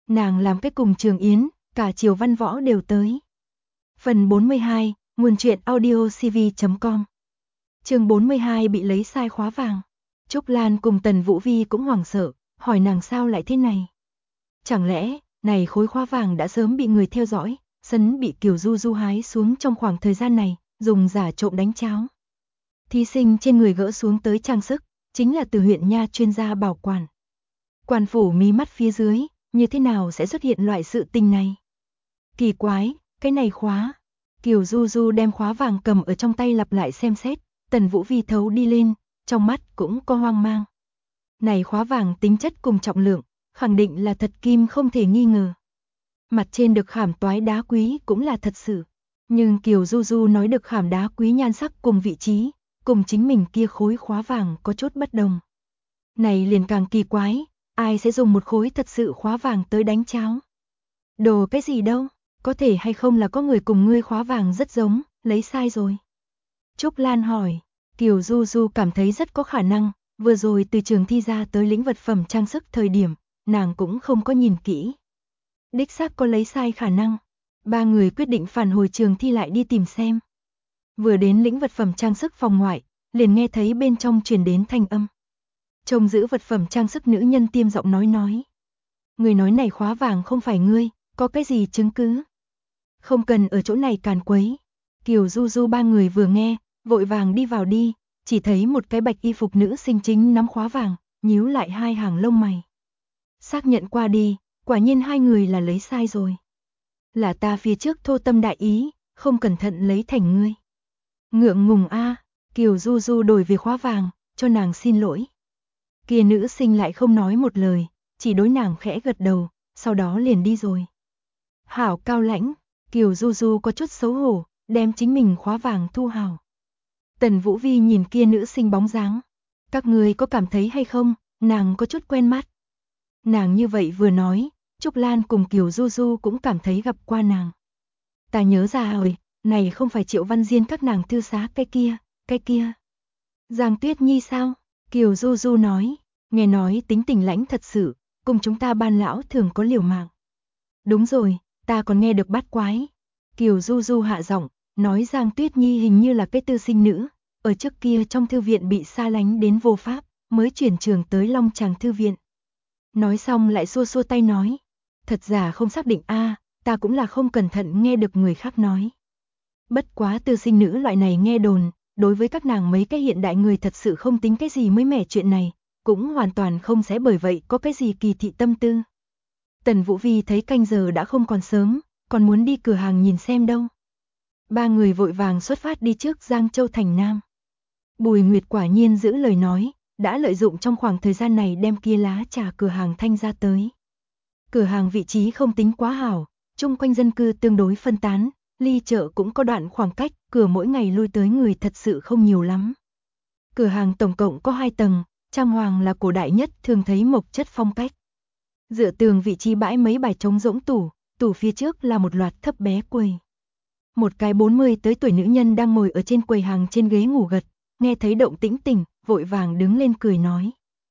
Nàng làm cái cùng Trường Yến, cả Triều Văn Võ đều tới. Phần 42, nguồn truyện audiocv.com. Chương 42 bị lấy sai khóa vàng. Trúc Lan cùng Tần Vũ Vi cũng hoảng sợ, hỏi nàng sao lại thế này. Chẳng lẽ, này khối khóa vàng đã sớm bị người theo dõi, sấn bị Kiều Du Du hái xuống trong khoảng thời gian này, dùng giả trộm đánh cháo. Thí sinh trên người gỡ xuống tới trang sức, chính là từ huyện nha chuyên gia bảo quản. Quan phủ mí mắt phía dưới, như thế nào sẽ xuất hiện loại sự tình này? Kỳ quái, cái này khóa. Kiều Du Du đem khóa vàng cầm ở trong tay lặp lại xem xét, Tần Vũ Vi thấu đi lên, trong mắt cũng có hoang mang. Này khóa vàng tính chất cùng trọng lượng, khẳng định là thật kim không thể nghi ngờ. Mặt trên được khảm toái đá quý cũng là thật sự, nhưng Kiều Du Du nói được khảm đá quý nhan sắc cùng vị trí, cùng chính mình kia khối khóa vàng có chút bất đồng. Này liền càng kỳ quái, ai sẽ dùng một khối thật sự khóa vàng tới đánh cháo? Đồ cái gì đâu, có thể hay không là có người cùng ngươi khóa vàng rất giống, lấy sai rồi. Trúc Lan hỏi, Kiều Du Du cảm thấy rất có khả năng, vừa rồi từ trường thi ra tới lĩnh vật phẩm trang sức thời điểm, nàng cũng không có nhìn kỹ. Đích xác có lấy sai khả năng, ba người quyết định phản hồi trường thi lại đi tìm xem. Vừa đến lĩnh vật phẩm trang sức phòng ngoại, liền nghe thấy bên trong truyền đến thanh âm. Trông giữ vật phẩm trang sức nữ nhân tiêm giọng nói. Người nói này khóa vàng không phải ngươi, có cái gì chứng cứ? Không cần ở chỗ này càn quấy. Kiều Du Du ba người vừa nghe, vội vàng đi vào đi, chỉ thấy một cái bạch y phục nữ sinh chính nắm khóa vàng, nhíu lại hai hàng lông mày. Xác nhận qua đi, quả nhiên hai người là lấy sai rồi. Là ta phía trước thô tâm đại ý, không cẩn thận lấy thành ngươi. Ngượng ngùng a, Kiều Du Du đổi về khóa vàng, cho nàng xin lỗi. Kia nữ sinh lại không nói một lời, chỉ đối nàng khẽ gật đầu, sau đó liền đi rồi. Hảo cao lãnh, Kiều Du Du có chút xấu hổ, đem chính mình khóa vàng thu hảo. Tần Vũ Vi nhìn kia nữ sinh bóng dáng. Các người có cảm thấy hay không, nàng có chút quen mắt. Nàng như vậy vừa nói, Trúc Lan cùng Kiều Du Du cũng cảm thấy gặp qua nàng. Ta nhớ ra rồi, này không phải Triệu Văn Diên các nàng thư xá cái kia. Giang Tuyết Nhi sao? Kiều Du Du nói, nghe nói tính tình lãnh thật sự, cùng chúng ta ban lão thường có liều mạng. Đúng rồi, ta còn nghe được bát quái. Kiều Du Du hạ giọng, nói Giang Tuyết Nhi hình như là cái tư sinh nữ, ở trước kia trong thư viện bị xa lánh đến vô pháp, mới chuyển trường tới Long Tràng thư viện. Nói xong lại xua xua tay nói, thật giả không xác định a, ta cũng là không cẩn thận nghe được người khác nói. Bất quá tư sinh nữ loại này nghe đồn, đối với các nàng mấy cái hiện đại người thật sự không tính cái gì mới mẻ chuyện này, cũng hoàn toàn không sẽ bởi vậy có cái gì kỳ thị tâm tư. Tần Vũ Vi thấy canh giờ đã không còn sớm, còn muốn đi cửa hàng nhìn xem đâu. Ba người vội vàng xuất phát đi trước Giang Châu thành Nam. Bùi Nguyệt quả nhiên giữ lời nói, đã lợi dụng trong khoảng thời gian này đem kia lá trà cửa hàng Thanh ra tới. Cửa hàng vị trí không tính quá hảo, chung quanh dân cư tương đối phân tán, ly chợ cũng có đoạn khoảng cách, cửa mỗi ngày lui tới người thật sự không nhiều lắm. Cửa hàng tổng cộng có 2 tầng, trang hoàng là cổ đại nhất thường thấy mộc chất phong cách. Dựa tường vị trí bãi mấy bài trống rỗng tủ phía trước là một loạt thấp bé quầy. Một cái 40 tới tuổi nữ nhân đang ngồi ở trên quầy hàng trên ghế ngủ gật, nghe thấy động tĩnh tỉnh, vội vàng đứng lên cười nói.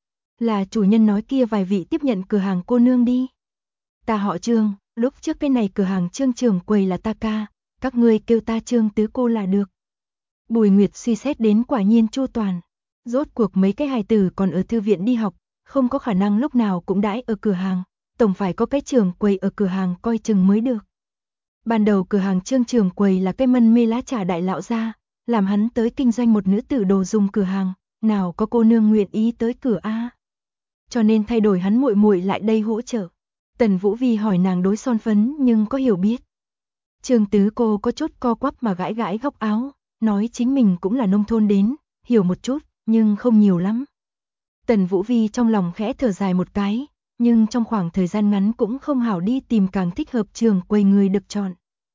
Là chủ nhân nói kia vài vị tiếp nhận cửa hàng cô nương đi. Ta họ Trương, lúc trước cái này cửa hàng Trương trưởng quầy là ta ca, các ngươi kêu ta Trương tứ cô là được. Bùi Nguyệt suy xét đến quả nhiên chu toàn. Rốt cuộc mấy cái hài tử còn ở thư viện đi học, không có khả năng lúc nào cũng đãi ở cửa hàng, tổng phải có cái trưởng quầy ở cửa hàng coi chừng mới được. Ban đầu cửa hàng Trương trưởng quầy là cái mân mê lá trà đại lão gia, làm hắn tới kinh doanh một nữ tử đồ dùng cửa hàng, nào có cô nương nguyện ý tới cửa a. Cho nên thay đổi hắn muội muội lại đây hỗ trợ. Tần Vũ Vi hỏi nàng đối son phấn nhưng có hiểu biết. Trương tứ cô có chút co quắp mà gãi gãi góc áo, nói chính mình cũng là nông thôn đến, hiểu một chút, nhưng không nhiều lắm. Tần Vũ Vi trong lòng khẽ thở dài một cái, nhưng trong khoảng thời gian ngắn cũng không hảo đi tìm càng thích hợp trường quầy người được chọn.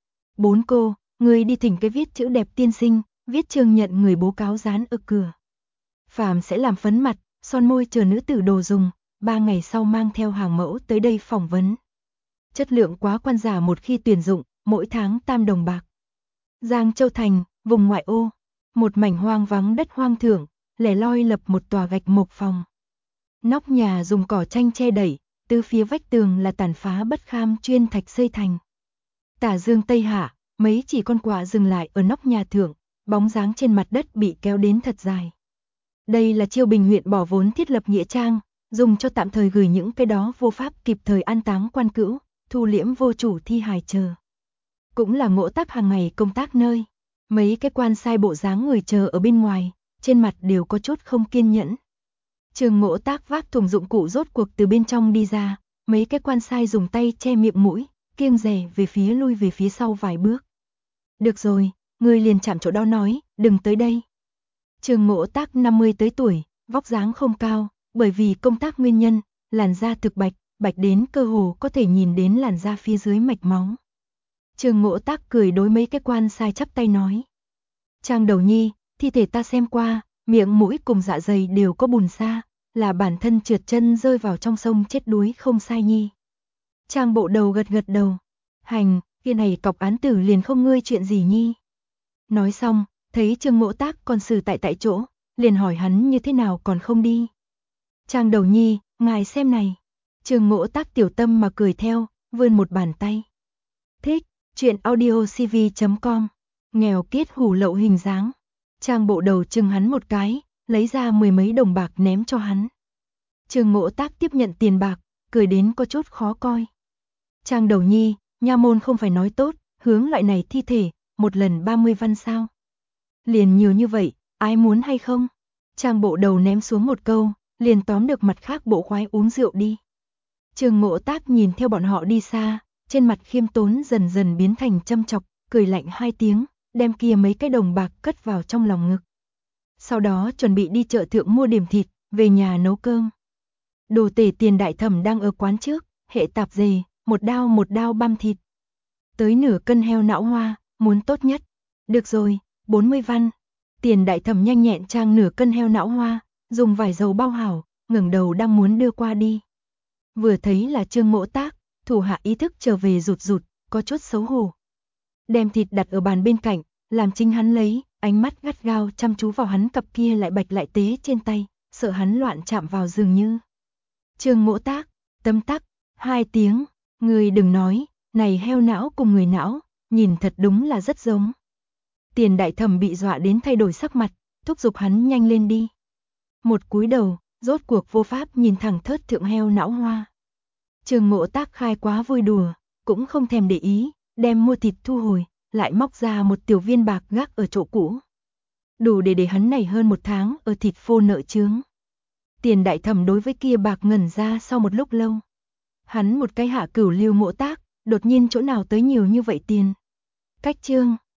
4 cô, người đi thỉnh cái viết chữ đẹp tiên sinh, viết trường nhận người bố cáo dán ở cửa. Phàm sẽ làm phấn mặt, son môi chờ nữ tử đồ dùng, 3 ngày sau mang theo hàng mẫu tới đây phỏng vấn. Chất lượng quá quan giả một khi tuyển dụng, mỗi tháng 3 đồng bạc. Giang Châu thành, vùng ngoại ô, một mảnh hoang vắng đất hoang thượng, lẻ loi lập một tòa gạch mộc phòng. Nóc nhà dùng cỏ tranh che đẩy, tứ phía vách tường là tàn phá bất kham chuyên thạch xây thành. Tả dương tây hạ, mấy chỉ con quạ dừng lại ở nóc nhà thượng, bóng dáng trên mặt đất bị kéo đến thật dài. Đây là Chiêu Bình huyện bỏ vốn thiết lập nghĩa trang, dùng cho tạm thời gửi những cái đó vô pháp kịp thời an táng quan cữu, thu liễm vô chủ thi hài chờ. Cũng là Ngỗ Tác hàng ngày công tác nơi. Mấy cái quan sai bộ dáng người chờ ở bên ngoài, trên mặt đều có chút không kiên nhẫn. Trương Ngỗ Tác vác thùng dụng cụ rốt cuộc từ bên trong đi ra, mấy cái quan sai dùng tay che miệng mũi, kiêng dè lui về phía sau vài bước. Được rồi, ngươi liền chạm chỗ đó nói, đừng tới đây. Trương Ngỗ Tác 50 tới tuổi, vóc dáng không cao, bởi vì công tác nguyên nhân, làn da thực bạch, bạch đến cơ hồ có thể nhìn đến làn da phía dưới mạch máu. Trương Ngỗ Tác cười đối mấy cái quan sai chắp tay nói. Trang đầu nhi, thi thể ta xem qua, miệng mũi cùng dạ dày đều có bùn sa, là bản thân trượt chân rơi vào trong sông chết đuối không sai nhi. Trang bộ đầu gật gật đầu. Hành, kia này cọc án tử liền không ngươi chuyện gì nhi. Nói xong, thấy Trương Ngỗ Tác còn xử tại chỗ, liền hỏi hắn như thế nào còn không đi. Trang đầu nhi, ngài xem này. Trương Ngỗ Tác tiểu tâm mà cười theo, vươn một bàn tay. Thích, chuyện audiocv.com, nghèo kiết hủ lậu hình dáng. Trang bộ đầu chừng hắn một cái, lấy ra 10 mấy đồng bạc ném cho hắn. Trương Ngỗ Tác tiếp nhận tiền bạc, cười đến có chút khó coi. Trang đầu nhi, nha môn không phải nói tốt, hướng loại này thi thể, một lần 30 văn sao. Liền nhiều như vậy, ai muốn hay không? Trang bộ đầu ném xuống một câu, liền tóm được mặt khác bộ khoái uống rượu đi. Trương Ngỗ Tác nhìn theo bọn họ đi xa, trên mặt khiêm tốn dần dần biến thành châm chọc, cười lạnh 2 tiếng, đem kia mấy cái đồng bạc cất vào trong lòng ngực. Sau đó chuẩn bị đi chợ thượng mua điểm thịt, về nhà nấu cơm. Đồ tể Tiền đại thẩm đang ở quán trước, hệ tạp dề, một đao băm thịt. Tới nửa cân heo não hoa, muốn tốt nhất. Được rồi, 40 văn. Tiền đại thẩm nhanh nhẹn trang nửa cân heo não hoa, dùng vải dầu bao hảo, ngẩng đầu đang muốn đưa qua đi. Vừa thấy là Trương Ngỗ Tác, thủ hạ ý thức trở về rụt, có chút xấu hổ. Đem thịt đặt ở bàn bên cạnh, làm chính hắn lấy, ánh mắt gắt gao chăm chú vào hắn cặp kia lại bạch lại tế trên tay, sợ hắn loạn chạm vào dường như. Trương Ngỗ Tác, tấm tắc, 2 tiếng, người đừng nói, này heo não cùng người não, nhìn thật đúng là rất giống. Tiền đại thẩm bị dọa đến thay đổi sắc mặt, thúc giục hắn nhanh lên đi. Một cúi đầu, rốt cuộc vô pháp nhìn thẳng thớt thượng heo não hoa. Trương Ngỗ Tác khai quá vui đùa, cũng không thèm để ý, đem mua thịt thu hồi, lại móc ra một tiểu viên bạc gác ở chỗ cũ. Đủ để hắn này hơn 1 tháng ở thịt phô nợ chướng. Tiền đại thẩm đối với kia bạc ngẩn ra sau một lúc lâu. Hắn một cái hạ cửu lưu Ngỗ Tác, đột nhiên chỗ nào tới nhiều như vậy tiền. Cách chương